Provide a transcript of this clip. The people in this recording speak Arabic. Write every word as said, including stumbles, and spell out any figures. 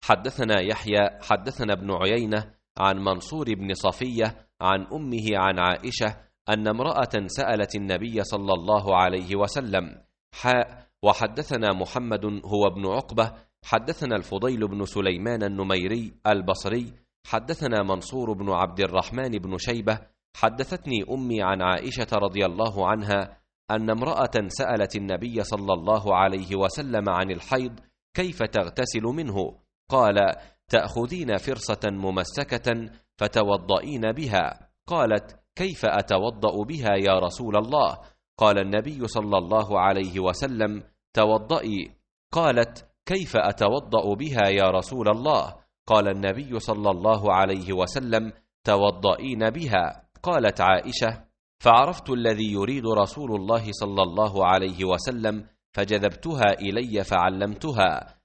حدثنا يحيى حدثنا ابن عيينة عن منصور بن صفية عن أمه عن عائشة أن امرأة سألت النبي صلى الله عليه وسلم. حاء وحدثنا محمد هو ابن عقبة حدثنا الفضيل بن سليمان النميري البصري حدثنا منصور بن عبد الرحمن بن شيبة حدثتني أمي عن عائشة رضي الله عنها أن امرأة سألت النبي صلى الله عليه وسلم عن الحيض كيف تغتسل منه؟ قال: تأخذين فرصة ممسكة فتوضئين بها. قالت: كيف أتوضأ بها يا رسول الله؟ قال النبي صلى الله عليه وسلم: توضئي. قالت: كيف أتوضأ بها يا رسول الله؟ قال النبي صلى الله عليه وسلم: توضئين بها. قالت عائشة: فعرفت الذي يريد رسول الله صلى الله عليه وسلم فجذبتها إلي فعلمتها،